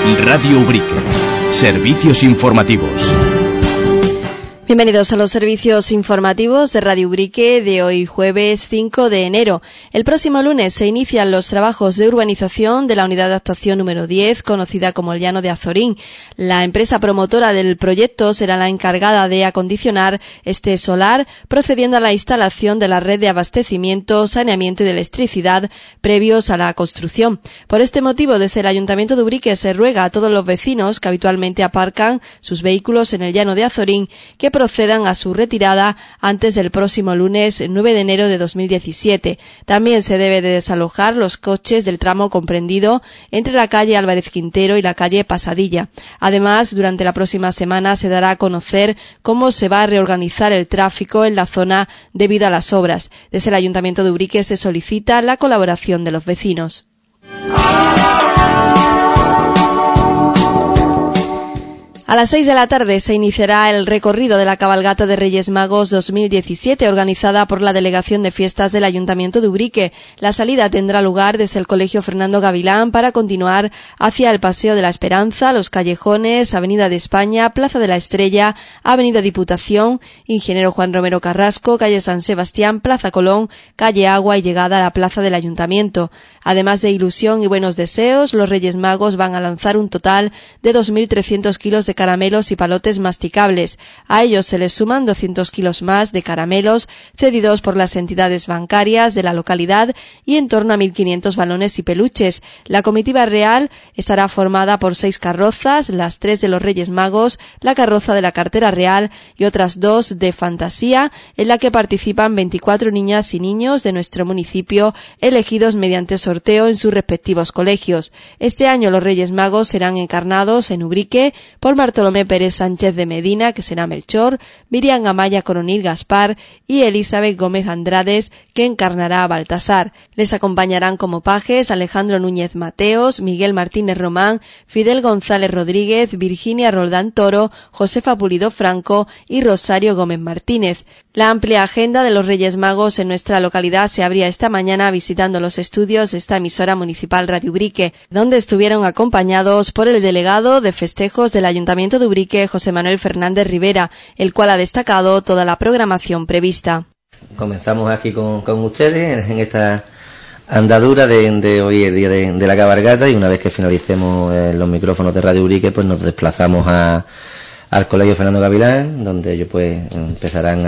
Radio Ubrique. Servicios informativos. Bienvenidos a los servicios informativos de Radio Ubrique de hoy jueves 5 de enero. El próximo lunes se inician los trabajos de urbanización de la unidad de actuación número 10, conocida como el Llano de Azorín. La empresa promotora del proyecto será la encargada de acondicionar este solar, procediendo a la instalación de la red de abastecimiento, saneamiento y de electricidad previos a la construcción. Por este motivo, desde el Ayuntamiento de Ubrique se ruega a todos los vecinos que habitualmente aparcan sus vehículos en el Llano de Azorín que procedan a su retirada antes del próximo lunes 9 de enero de 2017. También se debe de desalojar los coches del tramo comprendido entre la calle Álvarez Quintero y la calle Pasadilla. Además, durante la próxima semana se dará a conocer cómo se va a reorganizar el tráfico en la zona debido a las obras. Desde el Ayuntamiento de Ubrique se solicita la colaboración de los vecinos. A las 6 de la tarde se iniciará el recorrido de la cabalgata de Reyes Magos 2017, organizada por la Delegación de Fiestas del Ayuntamiento de Ubrique. La salida tendrá lugar desde el Colegio Fernando Gavilán para continuar hacia el Paseo de la Esperanza, los callejones, Avenida de España, Plaza de la Estrella, Avenida Diputación, Ingeniero Juan Romero Carrasco, calle San Sebastián, Plaza Colón, calle Agua y llegada a la Plaza del Ayuntamiento. Además de ilusión y buenos deseos, los Reyes Magos van a lanzar un total de 2.300 kilos de caramelos y palotes masticables. A ellos se les suman 200 kilos más de caramelos cedidos por las entidades bancarias de la localidad y en torno a 1.500 balones y peluches. La comitiva real estará formada por 6 carrozas, las 3 de los Reyes Magos, la carroza de la cartera real y otras 2 de fantasía, en la que participan 24 niñas y niños de nuestro municipio elegidos mediante sorteo en sus respectivos colegios. Este año los Reyes Magos serán encarnados en Ubrique por Bartolomé Pérez Sánchez de Medina, que será Melchor, Miriam Amaya Coronil Gaspar y Elizabeth Gómez Andrades, que encarnará a Baltasar. Les acompañarán como pajes Alejandro Núñez Mateos, Miguel Martínez Román, Fidel González Rodríguez, Virginia Roldán Toro, Josefa Pulido Franco y Rosario Gómez Martínez. La amplia agenda de los Reyes Magos en nuestra localidad se abría esta mañana visitando los estudios de esta emisora municipal Radio Ubrique, donde estuvieron acompañados por el delegado de festejos del Ayuntamiento de Ubrique, José Manuel Fernández Rivera, el cual ha destacado toda la programación prevista. Comenzamos aquí con ustedes en esta andadura de hoy, el día de la cabalgata, y una vez que finalicemos los micrófonos de Radio Ubrique, pues nos desplazamos al Colegio Fernando Gavilán, donde ellos pues empezarán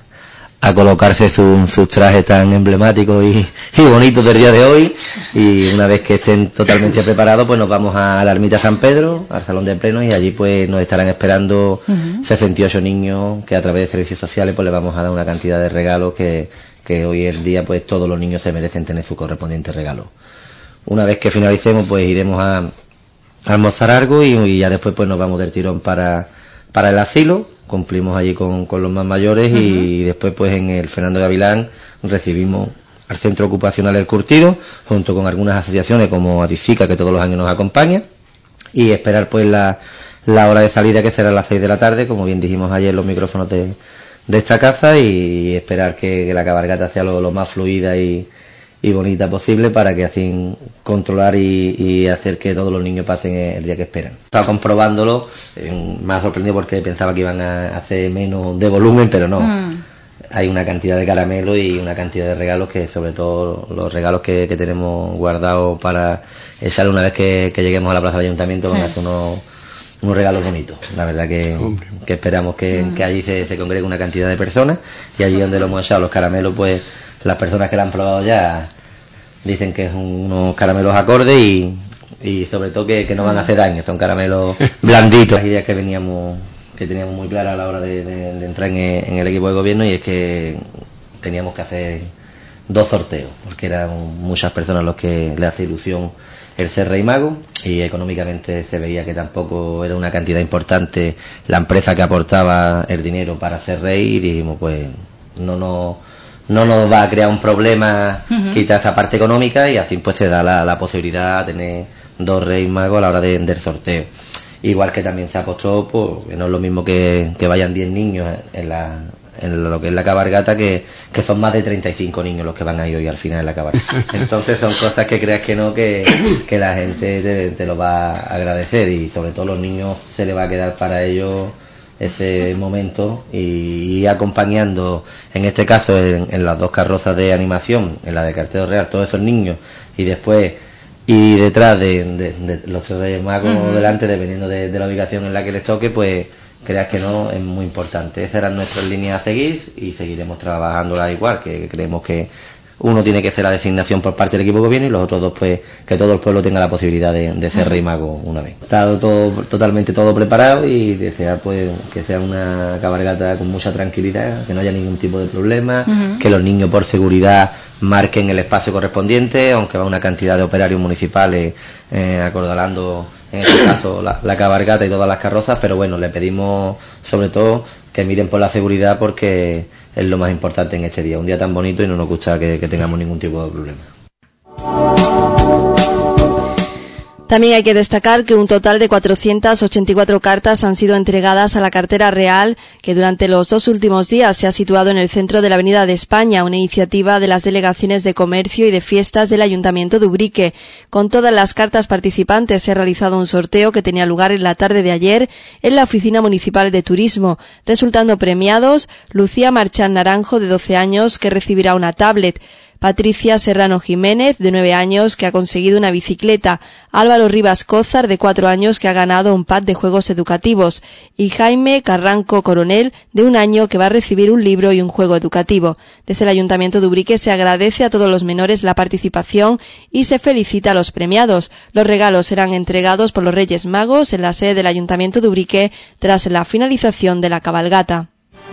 a colocarse sus trajes tan emblemáticos y bonitos del día de hoy, y una vez que estén totalmente preparados pues nos vamos a la ermita San Pedro, al salón de plenos, y allí pues nos estarán esperando 68 niños que a través de servicios sociales pues les vamos a dar una cantidad de regalos que hoy en día pues todos los niños se merecen tener su correspondiente regalo. Una vez que finalicemos pues iremos a almorzar algo y ya después pues nos vamos del tirón para el asilo. Cumplimos allí con los más mayores y después pues en el Fernando Gavilán recibimos al Centro Ocupacional El Curtido, junto con algunas asociaciones como Adifica, que todos los años nos acompaña, y esperar pues la hora de salida, que será a las 6 de la tarde, como bien dijimos ayer en los micrófonos de esta casa, y esperar que la cabalgata sea lo más fluida y bonita posible, para que así controlar y hacer que todos los niños pasen el día que esperan. Estaba comprobándolo, me ha sorprendido porque pensaba que iban a hacer menos de volumen, pero no. Hay una cantidad de caramelos y una cantidad de regalos, que sobre todo los regalos que tenemos guardados para echar una vez que lleguemos a la plaza del ayuntamiento, van a ser unos regalos bonitos. La verdad que esperamos que allí se congregue una cantidad de personas, y allí donde lo hemos echado los caramelos, pues las personas que la han probado ya dicen que son unos caramelos acordes y sobre todo que no van a hacer daño, son caramelos blanditos. Las ideas que teníamos muy claras a la hora de entrar en el equipo de gobierno, y es que teníamos que hacer 2 sorteos, porque eran muchas personas los que le hace ilusión el ser Rey Mago, y económicamente se veía que tampoco era una cantidad importante la empresa que aportaba el dinero para ser rey, y dijimos pues no nos va a crear un problema quitar esa parte económica, y así pues se da la posibilidad de tener 2 Reyes Magos a la hora del sorteo. Igual que también se apostó, pues que no es lo mismo que vayan 10 niños en lo que es la cabalgata, que son más de 35 niños los que van ahí hoy al final de la cabalgata. Entonces son cosas que creas que no, que la gente te lo va a agradecer, y sobre todo los niños se les va a quedar para ellos ese momento, y acompañando, en este caso en las dos carrozas de animación, en la de Cartero Real, todos esos niños, y después y detrás de los tres Reyes Magos, delante, dependiendo de la ubicación en la que les toque, pues creas que no, es muy importante. Esas eran nuestras líneas a seguir, y seguiremos trabajándolas igual, que creemos que uno tiene que hacer la designación por parte del equipo que viene, y los otros dos, pues, que todo el pueblo tenga la posibilidad de ser Rey Mago una vez. Está totalmente todo preparado, y desear, pues, que sea una cabalgata con mucha tranquilidad, que no haya ningún tipo de problema, que los niños, por seguridad, marquen el espacio correspondiente, aunque va una cantidad de operarios municipales acordonando, en este caso, la cabalgata y todas las carrozas, pero bueno, le pedimos sobre todo que miren por la seguridad, porque es lo más importante en este día, un día tan bonito, y no nos gusta que tengamos ningún tipo de problema. También hay que destacar que un total de 484 cartas han sido entregadas a la cartera real, que durante los 2 últimos días se ha situado en el centro de la Avenida de España, una iniciativa de las delegaciones de comercio y de fiestas del Ayuntamiento de Ubrique. Con todas las cartas participantes se ha realizado un sorteo que tenía lugar en la tarde de ayer en la Oficina Municipal de Turismo, resultando premiados Lucía Marchán Naranjo, de 12 años, que recibirá una tablet; Patricia Serrano Jiménez, de 9 años, que ha conseguido una bicicleta; Álvaro Rivas Cózar, de 4 años, que ha ganado un pad de juegos educativos; y Jaime Carranco Coronel, de 1 año, que va a recibir un libro y un juego educativo. Desde el Ayuntamiento de Ubrique se agradece a todos los menores la participación y se felicita a los premiados. Los regalos serán entregados por los Reyes Magos en la sede del Ayuntamiento de Ubrique tras la finalización de la cabalgata.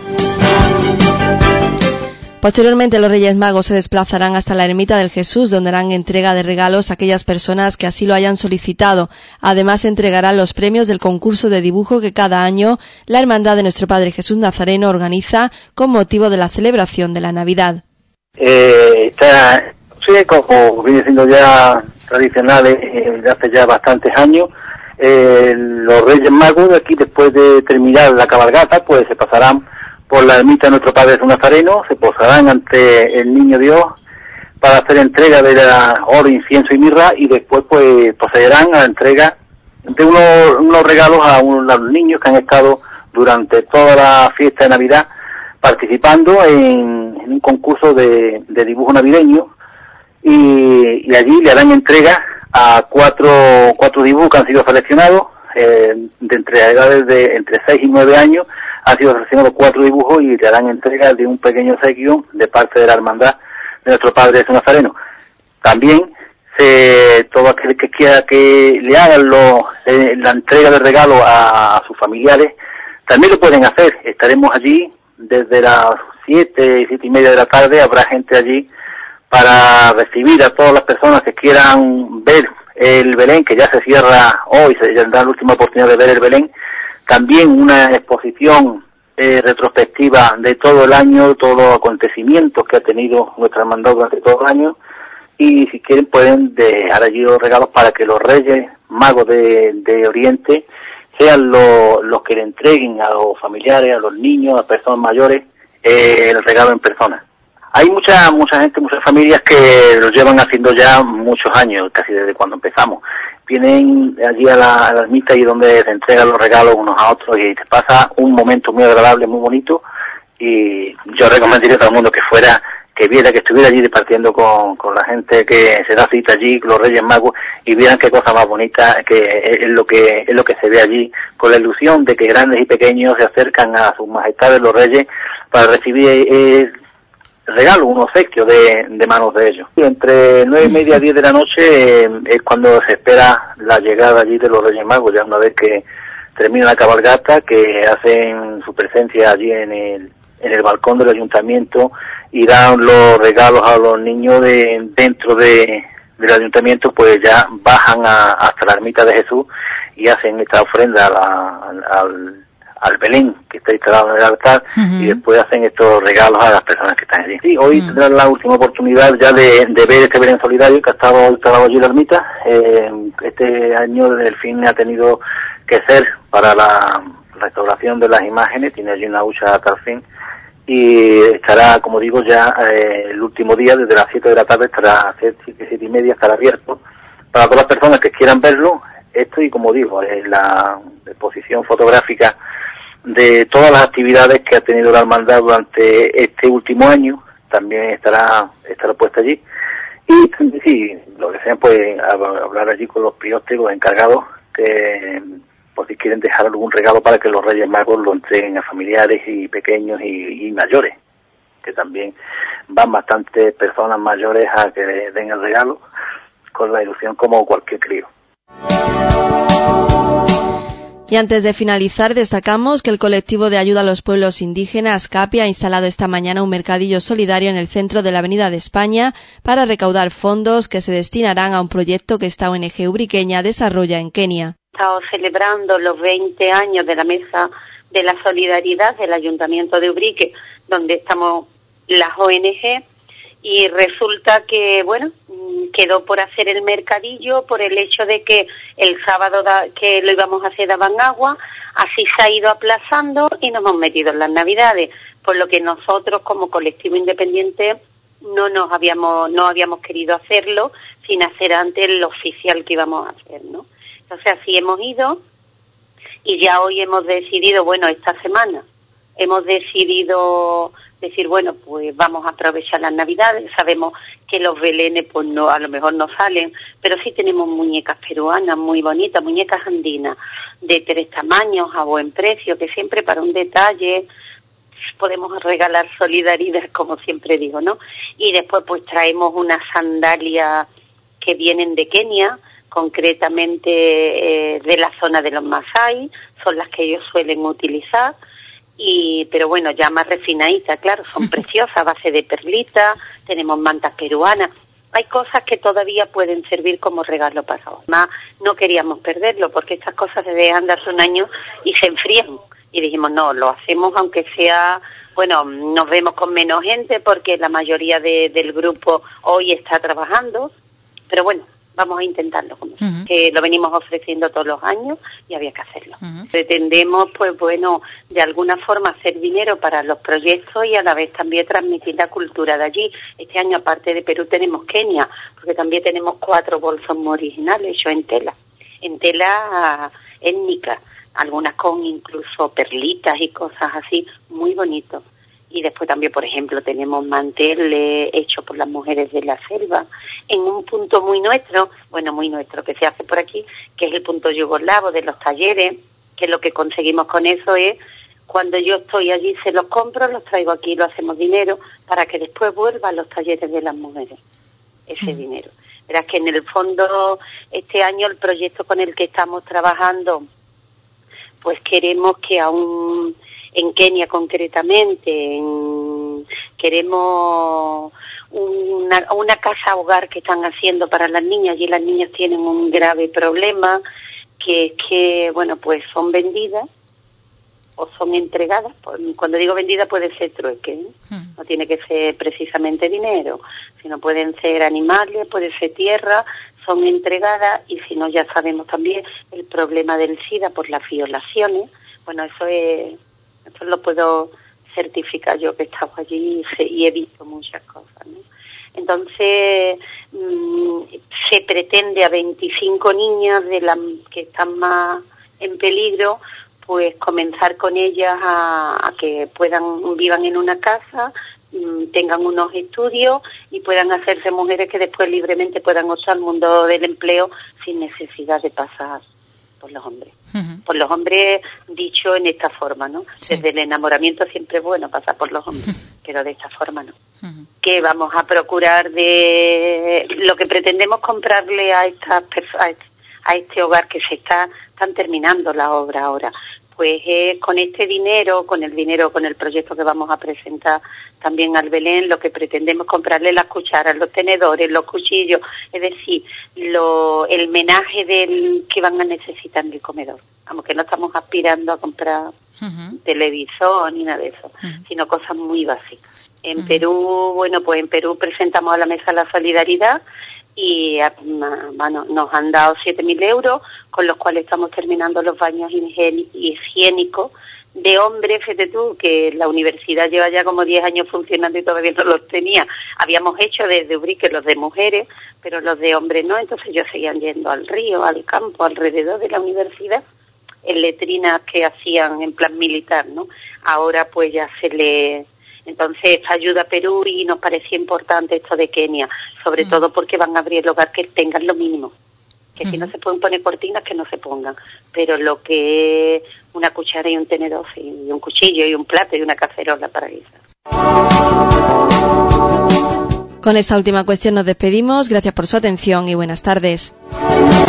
Posteriormente, los Reyes Magos se desplazarán hasta la Ermita del Jesús, donde harán entrega de regalos a aquellas personas que así lo hayan solicitado. Además, entregarán los premios del concurso de dibujo que cada año la Hermandad de Nuestro Padre Jesús Nazareno organiza con motivo de la celebración de la Navidad. Como viene siendo ya tradicional de hace ya bastantes años, los Reyes Magos de aquí, después de terminar la cabalgata, pues se pasarán por la ermita de Nuestro Padre Jesús Nazareno, se posarán ante el Niño Dios para hacer entrega de oro, incienso y mirra, y después pues procederán a la entrega de unos regalos a los niños que han estado durante toda la fiesta de Navidad participando en un concurso de dibujo navideño, y allí le harán entrega a cuatro dibujos que han sido seleccionados de entre edades de entre 6 y 9 años. Han sido seleccionados 4 dibujos y le harán entrega de un pequeño obsequio de parte de la Hermandad de Nuestro Padre Jesús Nazareno. También todo aquel que quiera que le hagan la entrega de regalo a sus familiares, también lo pueden hacer. Estaremos allí desde las 7 y media de la tarde. Habrá gente allí para recibir a todas las personas que quieran ver el Belén, que ya se cierra hoy, se tendrá la última oportunidad de ver el Belén. También una exposición retrospectiva de todo el año, todos los acontecimientos que ha tenido nuestra hermandad durante todo el año, y si quieren pueden dejar allí los regalos para que los Reyes Magos de Oriente sean los que le entreguen a los familiares, a los niños, a las personas mayores, el regalo en persona. Hay mucha gente, muchas familias que lo llevan haciendo ya muchos años, casi desde cuando empezamos. Vienen allí a la ermita, y donde se entregan los regalos unos a otros, y se pasa un momento muy agradable, muy bonito, y yo recomendaría a todo el mundo que estuviera allí departiendo con la gente que se da cita allí, los Reyes Magos, y vieran qué cosa más bonita, que es lo que se ve allí, con la ilusión de que grandes y pequeños se acercan a sus majestades los Reyes para recibir regalo, un obsequio de manos de ellos. Y entre 9 y media, 10 de la noche es cuando se espera la llegada allí de los Reyes Magos, ya una vez que termina la cabalgata, que hacen su presencia allí en el balcón del ayuntamiento, y dan los regalos a los niños dentro del ayuntamiento, pues ya bajan hasta la ermita de Jesús y hacen esta ofrenda al Belén que está instalado en el altar, y después hacen estos regalos a las personas que están allí. Sí, hoy tendrán la última oportunidad ya de ver este Belén solidario que ha estado instalado allí en la ermita. Este año el fin ha tenido que ser para la restauración de las imágenes, tiene allí una hucha hasta el fin, y estará, como digo, ya el último día, desde las 7 de la tarde, estará a 7:30, estará abierto para todas las personas que quieran verlo. Esto, y como digo, la exposición fotográfica de todas las actividades que ha tenido la hermandad durante este último año, también estará puesta allí. Y sí, lo que sea, pues hablar allí con los priostes, los encargados, que por si quieren dejar algún regalo para que los Reyes Magos lo entreguen a familiares y pequeños y mayores, que también van bastantes personas mayores a que le den el regalo, con la ilusión como cualquier crío. Y antes de finalizar, destacamos que el colectivo de ayuda a los pueblos indígenas, CAPI, ha instalado esta mañana un mercadillo solidario en el centro de la Avenida de España para recaudar fondos que se destinarán a un proyecto que esta ONG ubriqueña desarrolla en Kenia. Estamos celebrando los 20 años de la Mesa de la Solidaridad del Ayuntamiento de Ubrique, donde estamos las ONG, y resulta que, bueno, quedó por hacer el mercadillo por el hecho de que el sábado que lo íbamos a hacer daban agua, así se ha ido aplazando y nos hemos metido en las Navidades, por lo que nosotros como colectivo independiente no habíamos querido hacerlo sin hacer antes lo oficial que íbamos a hacer, ¿no? Entonces así hemos ido y ya hoy hemos decidido, bueno, esta semana hemos decidido decir, bueno, pues vamos a aprovechar las Navidades. Sabemos que los belenes pues no, a lo mejor no salen, pero sí tenemos muñecas peruanas muy bonitas, muñecas andinas de 3 tamaños a buen precio, que siempre para un detalle podemos regalar solidaridad, como siempre digo, ¿no? Y después pues traemos unas sandalias que vienen de Kenia, concretamente de la zona de los Masái, son las que ellos suelen utilizar. Pero bueno, ya más refinaditas, claro, son preciosas, a base de perlitas, tenemos mantas peruanas. Hay cosas que todavía pueden servir como regalo para hoy. Más no queríamos perderlo, porque estas cosas se dejan de hace un año y se enfrían. Y dijimos, no, lo hacemos aunque sea, bueno, nos vemos con menos gente, porque la mayoría del grupo hoy está trabajando, pero bueno, vamos a intentarlo, que lo venimos ofreciendo todos los años y había que hacerlo. Pretendemos, pues bueno, de alguna forma hacer dinero para los proyectos y a la vez también transmitir la cultura de allí. Este año, aparte de Perú, tenemos Kenia, porque también tenemos 4 bolsos muy originales hechos en tela étnica, algunas con incluso perlitas y cosas así, muy bonitos. Y después también, por ejemplo, tenemos manteles hechos por las mujeres de la selva, en un punto muy nuestro, que se hace por aquí, que es el punto yugoslavo de los talleres, que lo que conseguimos con eso es, cuando yo estoy allí se los compro, los traigo aquí, lo hacemos dinero, para que después vuelva a los talleres de las mujeres, ese dinero. Verás que en el fondo, este año el proyecto con el que estamos trabajando, pues queremos que aún en Kenia concretamente, queremos una casa hogar que están haciendo para las niñas, y las niñas tienen un grave problema, que es que, bueno, pues son vendidas o son entregadas. Cuando digo vendida puede ser trueque, ¿eh? No tiene que ser precisamente dinero, sino pueden ser animales, puede ser tierra, son entregadas, y si no, ya sabemos también el problema del SIDA por las violaciones. Bueno, eso lo puedo certificar yo, que he estado allí y he visto muchas cosas, ¿no? Entonces, se pretende a 25 niñas de las que están más en peligro, pues comenzar con ellas a que vivan en una casa, tengan unos estudios y puedan hacerse mujeres que después libremente puedan usar el mundo del empleo sin necesidad de pasar por los hombres. Por los hombres, dicho en esta forma, ¿no? Sí. Desde el enamoramiento siempre es bueno pasar por los hombres, pero de esta forma no. Que vamos a procurar lo que pretendemos comprarle a este hogar que están terminando la obra ahora, pues con este dinero, con el proyecto que vamos a presentar también al Belén, lo que pretendemos comprarle las cucharas, los tenedores, los cuchillos, es decir, el menaje que van a necesitar en el comedor. Vamos, que no estamos aspirando a comprar televisor ni nada de eso, sino cosas muy básicas. En Perú, bueno, pues en Perú presentamos a la Mesa la Solidaridad y nos han dado 7.000 euros, con los cuales estamos terminando los baños higiénicos de hombres, fíjate tú, que la universidad lleva ya como 10 años funcionando y todavía no los tenía. Habíamos hecho desde Ubrique los de mujeres, pero los de hombres no, entonces ellos seguían yendo al río, al campo, alrededor de la universidad, en letrinas que hacían en plan militar, ¿no? Ahora pues ya se le... Entonces esta ayuda a Perú y nos parecía importante esto de Kenia, sobre todo porque van a abrir el hogar que tengan lo mínimo. Que si no se pueden poner cortinas, que no se pongan. Pero lo que es una cuchara y un tenedor, y un cuchillo y un plato y una cacerola para guisar. Con esta última cuestión nos despedimos. Gracias por su atención y buenas tardes.